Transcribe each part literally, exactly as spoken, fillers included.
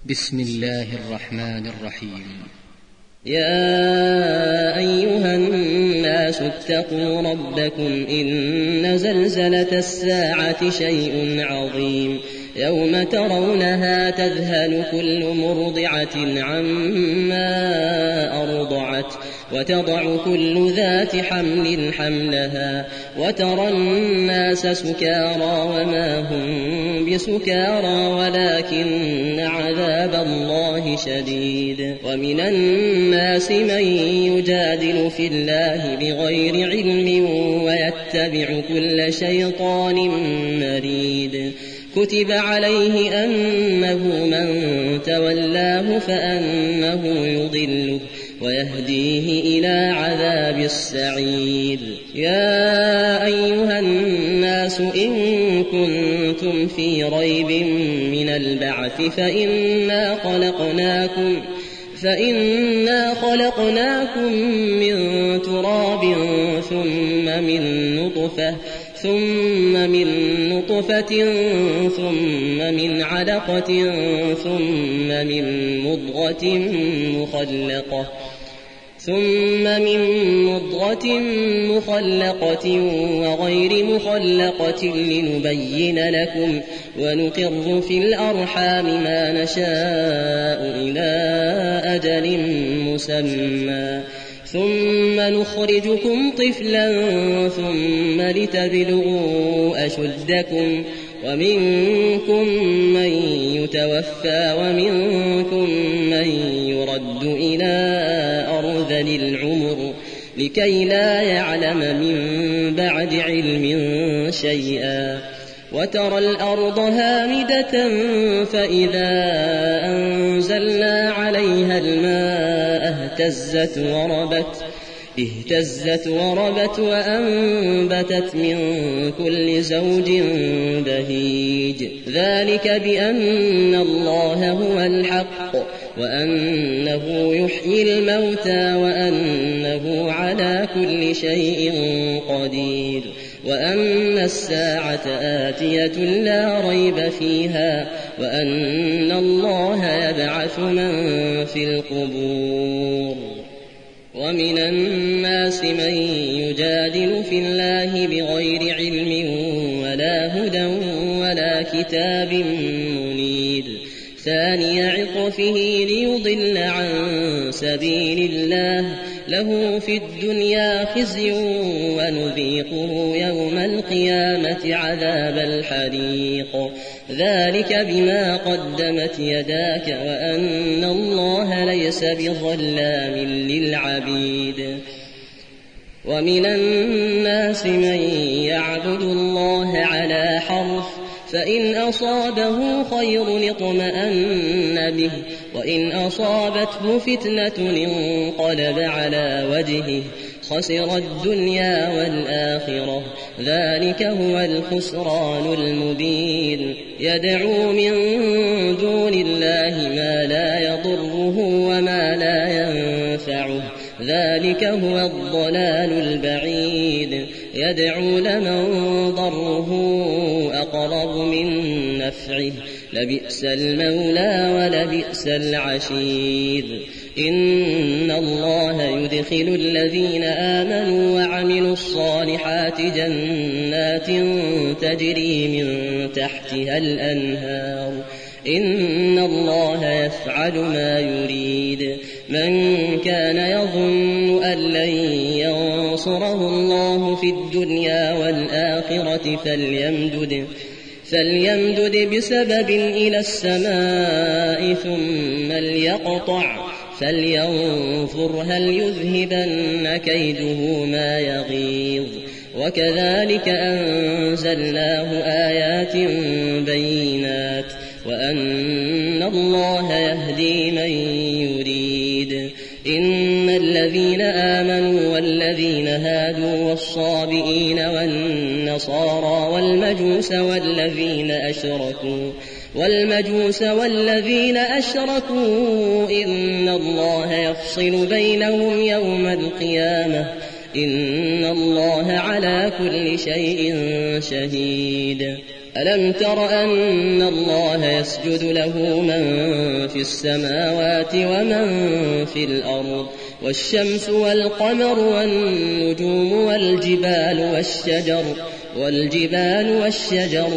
بسم الله الرحمن الرحيم. يا أيها الناس اتقوا ربكم إن زلزلة الساعة شيء عظيم يوم ترونها تذهل كل مرضعة عما أرضعت وتضع كل ذات حمل حملها وترى الناس سكارى وما هم بسكارى ولكن عذاب الله شديد. ومن الناس من يجادل في الله بغير علم ويتبع كل شيطان مريد. كتب عليه أنه من تولاه فأنه يضله ويهديه إلى عذاب السعير. يا أيها الناس إن كنتم في ريب من البعث فإنا خلقناكم فإنا خلقناكم من تراب ثم من نطفة ثم من نطفة ثم من علقة ثم من مضغة مخلقة ثم من مضغة مخلقة وغير مخلقة لنبين لكم ونقر في الأرحام ما نشاء إلى أجل مسمى ثم نخرجكم طفلا ثم لتبلغوا أشدكم ومنكم من يتوفى ومنكم من يرد إلى أرذل العمر لكي لا يعلم من بعد علم شيئا. وترى الأرض هامدة فإذا أنزلنا عليها الماء اهتزت وربت اهتزت وربت وأنبتت من كل زوج بهيج. ذلك بأن الله هو الحق وأنه يحيي الموتى وأنه على كل شيء قدير وأن الساعة آتية لا ريب فيها وأن الله يبعث من في القبور. ومن الناس من يجادل في الله بغير علم ولا هدى ولا كتاب منير. ثاني عطفه ليضل عن سبيل الله له في الدنيا خزي ونذيقه يوم القيامة عذاب الحريق. ذلك بما قدمت يداك وأن الله ليس بظلام للعبيد. ومن الناس من يعبد الله على حرف فإن أصابه خير اطمأن به وإن أصابته فتنة انقلب على وجهه خسر الدنيا والآخرة. ذلك هو الخسران المبين. يدعو من دون الله ما لا يضره وما لا ينفعه ذلك هو الضلال البعيد. يدعو لمن ضره أقرب من نفعه لبئس المولى ولبئس العشير. إن الله يدخل الذين آمنوا وعملوا الصالحات جنات تجري من تحتها الأنهار. إن الله يفعل ما يريد. من كان يظن أن لن ينصره الله في الدنيا والآخرة فليمدد فليمدد بسبب إلى السماء ثم ليقطع فلينظر هل يذهبن كيده ما يغيظ. وكذلك أنزلناه آيات بينات وأن الله يهدي من يريد. إن الذين آمنوا والذين هادوا والصابئين والنصارى والمجوس والذين أشركوا والمجوس والذين أشركوا إن الله يفصل بينهم يوم القيامة إن الله على كل شيء شهيد. ألم تر أن الله يسجد له من في السماوات ومن في الأرض والشمس والقمر والنجوم والجبال والشجر والجبال والشجر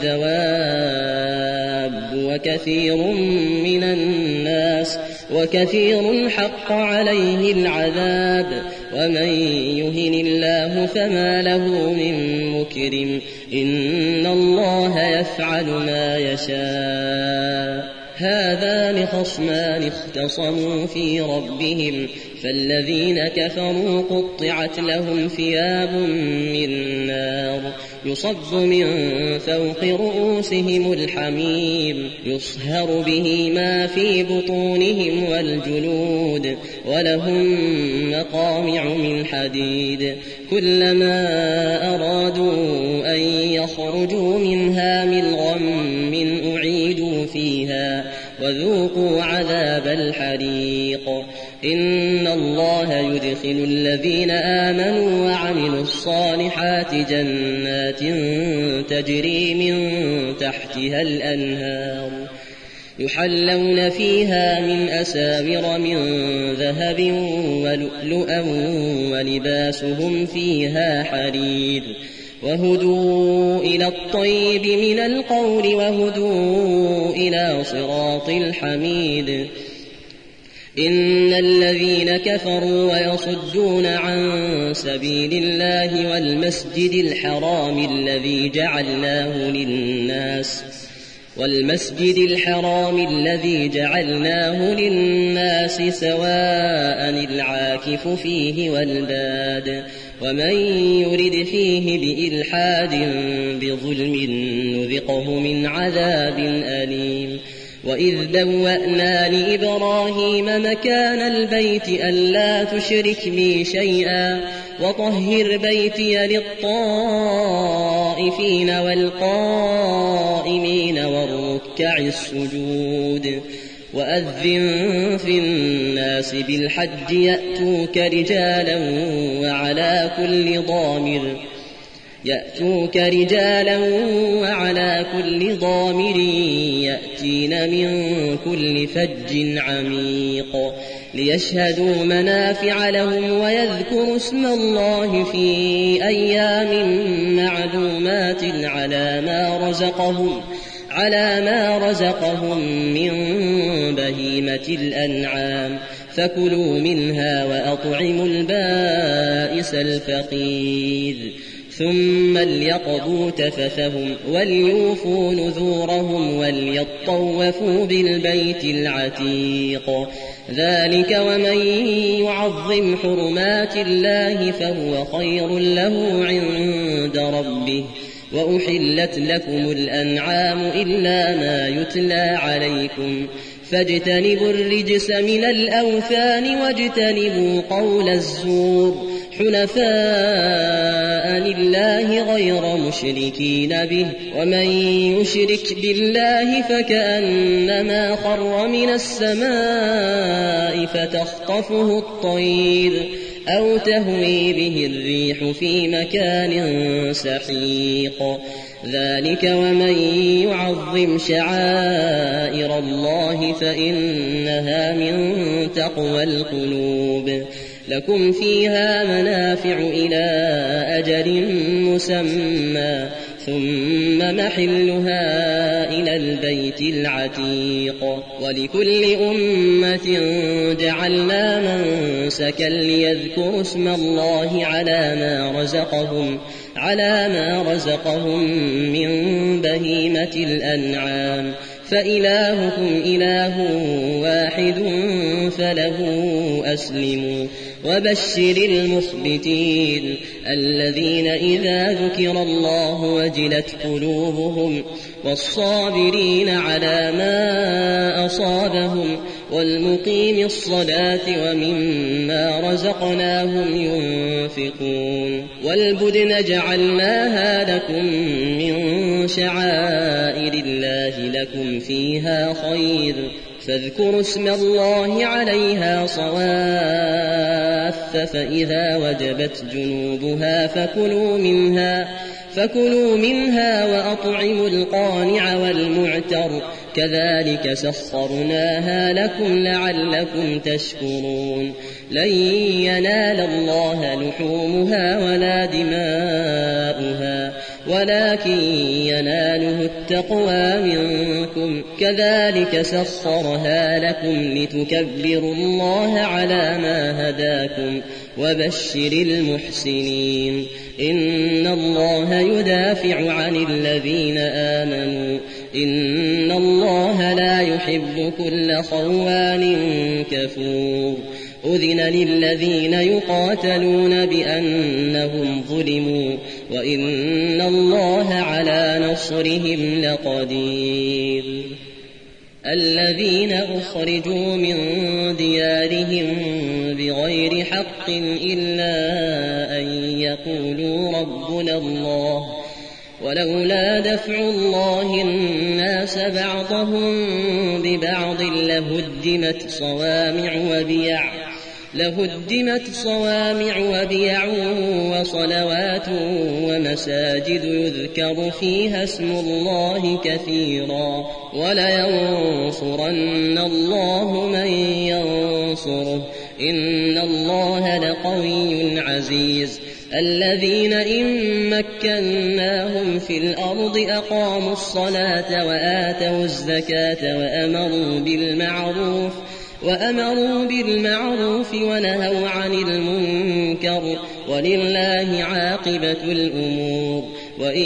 والدواب وكثير من الناس وكثير حق عليه العذاب ومن يهن الله فما له من مكرم إن الله يفعل ما يشاء. هذان خصمان اختصموا في ربهم فالذين كفروا قطعت لهم ثياب من نار يصب من فوق رؤوسهم الحميم يصهر به ما في بطونهم والجلود ولهم مقامع من حديد كلما أرادوا أن يخرجوا منها من غم أعيدوا فيها وذوقوا عذاب الحريق. إن الله يدخل الذين آمنوا وعملوا الصالحات جنات تجري من تحتها الأنهار يحلون فيها من أساور من ذهب ولؤلؤا ولباسهم فيها حرير وهدوا إلى الطيب من القول وهدوا إلى صراط الحميد. إن الذين كفروا ويصدون عن سبيل الله والمسجد الحرام الذي جعلناه للناس والمسجد الحرام الذي جعلناه للناس سواء العاكف فيه والباد ومن يرد فيه بإلحاد بظلم نذقه من عذاب أليم. وإذ بوأنا لإبراهيم مكان البيت ألا تشرك بي شيئا وطهر بيتي للطائفين والقائمين والركع السجود وأذن في الناس بالحج يأتوك رجالا وعلى كل ضامر يأتوك رجالا وعلى كل ضامر يأتين من كل فج عميق ليشهدوا منافع لهم ويذكروا اسم الله في أيام معلومات على ما رزقهم على ما رزقهم من بهيمة الأنعام فكلوا منها وأطعموا البائس الفقير ثم ليقضوا تفثهم وليوفوا نذورهم وليطوفوا بالبيت العتيق. ذلك ومن يعظم حرمات الله فهو خير له عند ربه. وأحلت لكم الأنعام إلا ما يتلى عليكم فاجتنبوا الرجس من الأوثان واجتنبوا قول الزور حنفاء لله غير مشركين به ومن يشرك بالله فكأنما خر من السماء فتخطفه الطير أو تهوي به الريح في مكان سحيق. ذلك ومن يعظم شعائر الله فإنها من تقوى القلوب. لكم فيها منافع إلى أجل مسمى ثم محلها إلى البيت العتيق. ولكل أمة جعلنا منسكا ليذكروا اسم الله على ما رزقهم على ما رزقهم من بهيمة الأنعام فإلهكم إله واحد فله أسلموا. وبشر المخبتين الذين إذا ذكر الله وجلت قلوبهم والصابرين على ما أصابهم والمقيم الصلاة ومما رزقناهم ينفقون. والبدن جعلناها لكم من شعائر الله لكم فيها خير فاذكروا اسم الله عليها صواف فإذا وجبت جنوبها فكلوا منها فكلوا منها وأطعموا القانع والمعتر كذلك سخرناها لكم لعلكم تشكرون لن ينال الله لحومها ولا دماؤها ولكن يناله التقوى منكم كذلك سخرها لكم لتكبروا الله على ما هداكم وبشر المحسنين إن الله يدافع عن الذين آمنوا إن الله لا يحب كل خوان كفور أذن للذين يقاتلون بأنهم ظلموا وإن الله على نصرهم لقدير الذين أخرجوا من ديارهم بغير حق إلا أن يقولوا ربنا الله ولولا دفع الله الناس بعضهم ببعض لهدمت صوامع وبيع لهدمت صوامع وبيع وصلوات ومساجد يذكر فيها اسم الله كثيرا ولينصرن الله من ينصره إن الله لقوي عزيز الذين إن مكناهم في الأرض أقاموا الصلاة وآتوا الزكاة وأمروا بالمعروف وأمروا بالمعروف ونهوا عن المنكر ولله عاقبة الأمور وإن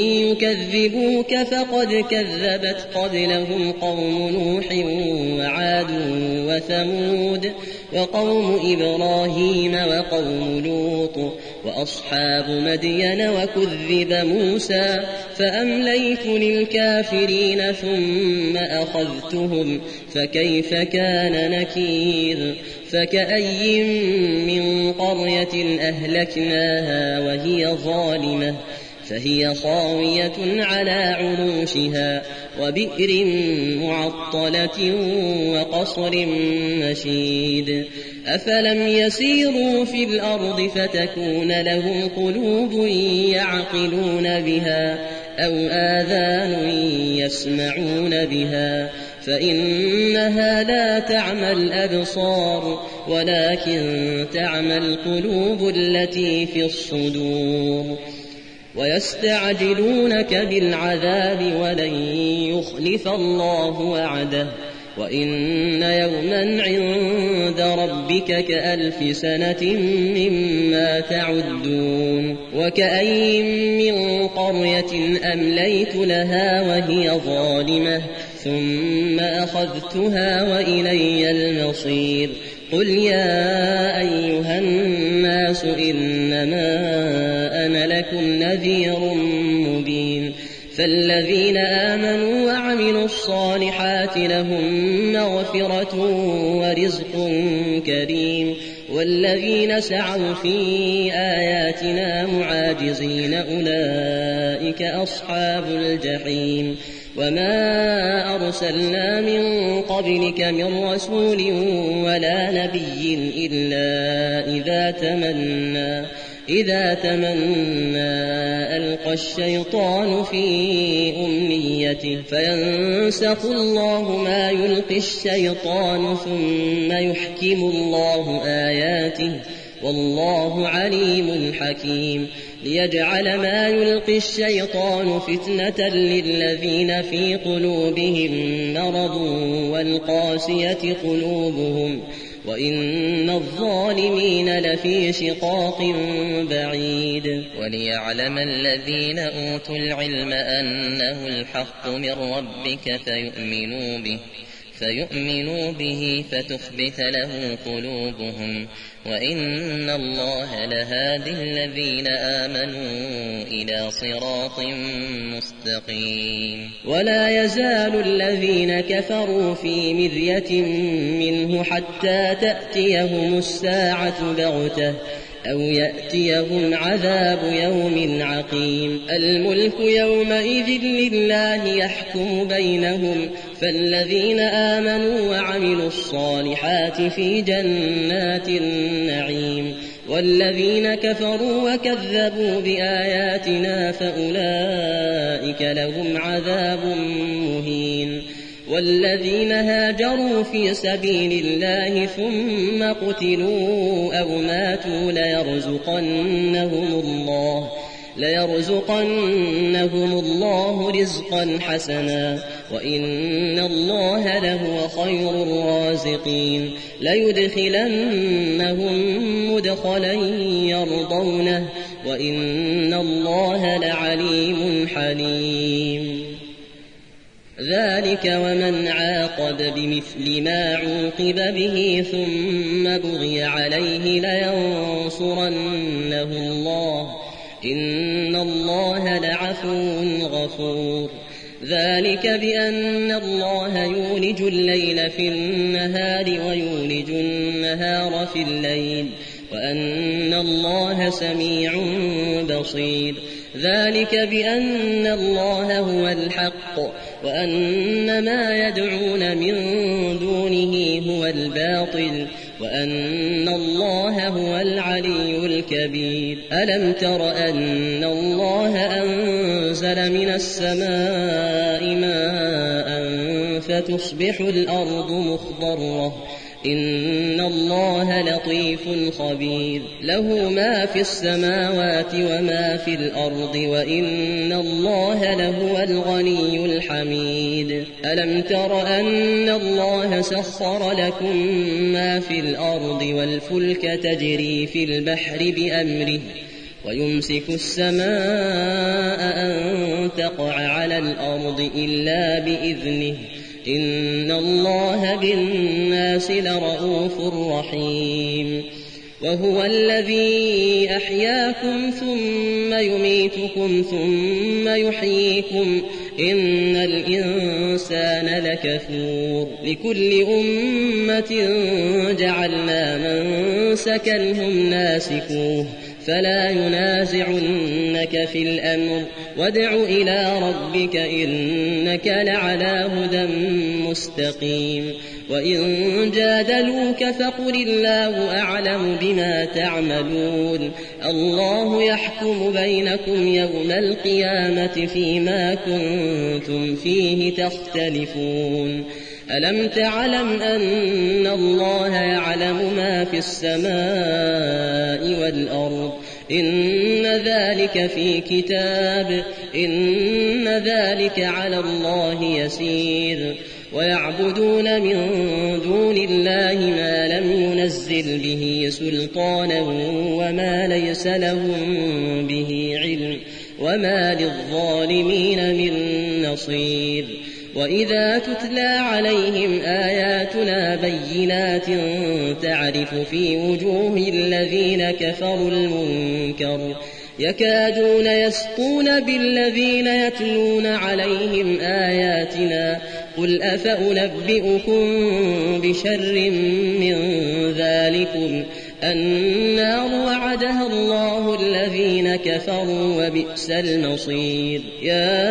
يكذبوك فقد كذبت قبلهم قوم نوح وعاد وثمود وقوم إبراهيم وقوم لوط وأصحاب مدين وكذب موسى فأمليت للكافرين ثم أخذتهم فكيف كان نكير فكأي من قرية أهلكناها وهي ظالمة فهي خاوية على عروشها وبئر معطلة وقصر مشيد أفلم يسيروا في الأرض فتكون لهم قلوب يعقلون بها أو آذان يسمعون بها فإنها لا تعمى الأبصار ولكن تعمى القلوب التي في الصدور ويستعجلونك بالعذاب ولن يخلف الله وعده وإن يوما عند ربك كألف سنة مما تعدون وكأي من قرية أمليت لها وهي ظالمة ثم أخذتها وإلي المصير قل يا أيها الناس إنما أنا لكم نذير مبين فالذين آمنوا وعملوا الصالحات لهم مغفرة ورزق كريم والذين سعوا في آياتنا معاجزين أولئك أصحاب الجحيم وما أرسلنا من قبلك من رسول ولا نبي إلا إذا تمنى إذا تمنى ألقى الشيطان في أمنيته فينسخ الله ما يلقي الشيطان ثم يحكم الله آياته والله عليم حكيم ليجعل ما يلقي الشيطان فتنة للذين في قلوبهم مرض والقاسية قلوبهم وإن الظالمين لفي شقاق بعيد وليعلم الذين أوتوا العلم أنه الحق من ربك فيؤمنوا به فيؤمنوا به فتخبت له قلوبهم وإن الله لهادي الذين آمنوا إلى صراط مستقيم ولا يزال الذين كفروا في مرية منه حتى تأتيهم الساعة بغتة أو يأتيهم عذاب يوم عقيم الملك يومئذ لله يحكم بينهم فالذين آمنوا وعملوا الصالحات في جنات النعيم والذين كفروا وكذبوا بآياتنا فأولئك لهم عذاب مهين والذين هاجروا في سبيل الله ثم قتلوا أو ماتوا ليرزقنهم الله ليرزقنهم الله رزقا حسنا وإن الله لهو خير الرازقين ليدخلنهم مدخلا يرضونه وإن الله لعليم حليم ذلك ومن عاقب بمثل ما عوقب به ثم بغي عليه لينصرنه الله إن الله لعفو غفور ذلك بأن الله يولج الليل في النهار ويولج النهار في الليل وأن الله سميع بصير ذلك بأن الله هو الحق وأن ما يدعون من دونه هو الباطل وأن الله هو العلي الكبير ألم تر أن الله أنزل من السماء ماء فتصبح الأرض مخضرة إن الله لطيف خبير له ما في السماوات وما في الأرض وإن الله لهو الغني الحميد ألم تر أن الله سخر لكم ما في الأرض والفلك تجري في البحر بأمره ويمسك السماء أن تقع على الأرض إلا بإذنه إن الله بالناس لرءوف رحيم وهو الذي أحياكم ثم يميتكم ثم يحييكم إن الإنسان لكفور لكل أمة جعلنا منسكا هم ناسكوه فلا ينازعنك في الأمر وادع إلى ربك إنك لعلى هدى مستقيم وإن جادلوك فقل الله أعلم بما تعملون الله يحكم بينكم يوم القيامة فيما كنتم فيه تختلفون ألم تعلم أن الله يعلم ما في السماء والأرض إن ذلك في كتاب إن ذلك على الله يسير ويعبدون من دون الله ما لم ينزل به سلطانا وما ليس لهم به علم وما للظالمين من نصير وإذا تتلى عليهم آياتنا بينات تعرف في وجوه الذين كفروا المنكر يكادون يسقون بالذين يتلون عليهم آياتنا قل أفأنبئكم بشر من ذلكم النار وعدها الله الذين كفروا وبئس المصير يا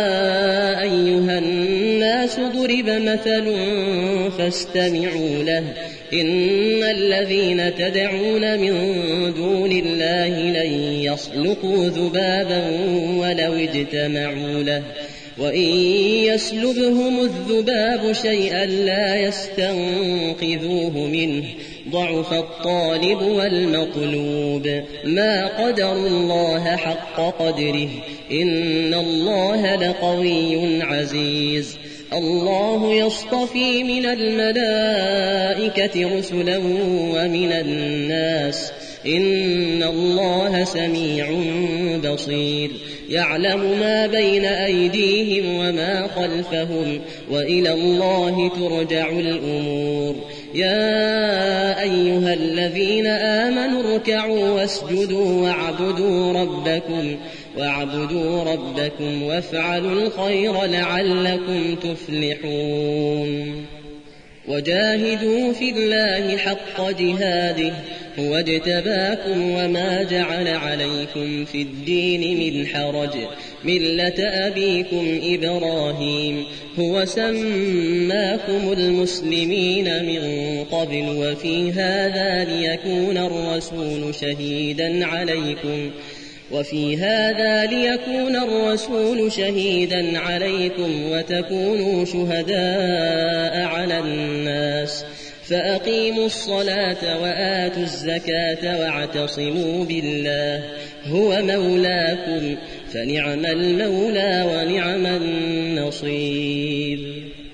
أيها الناس ضرب مثل فاستمعوا له إن الذين تدعون من دون الله لن يخلقوا ذبابا ولو اجتمعوا له وإن يسلبهم الذباب شيئا لا يستنقذوه منه ضعف الطالب والمطلوب ما قدروا الله حق قدره إن الله لقوي عزيز الله يصطفي من الملائكة رسلا ومن الناس إن الله سميع بصير يعلم ما بين أيديهم وما خلفهم وإلى الله ترجع الأمور يا أيها الذين آمنوا اركعوا واسجدوا واعبدوا ربكم واعبدوا ربكم وافعلوا الخير لعلكم تفلحون وجاهدوا في الله حق جهاده هو اجتباكم وما جعل عليكم في الدين من حرج ملة أبيكم إبراهيم هو سماكم المسلمين من قبل وفي هذا ليكون الرسول شهيدا عليكم وفي هذا ليكون الرسول شهيدا عليكم وتكونوا شهداء على الناس فأقيموا الصلاة وآتوا الزكاة واعتصموا بالله هو مولاكم فنعم المولى ونعم النصير.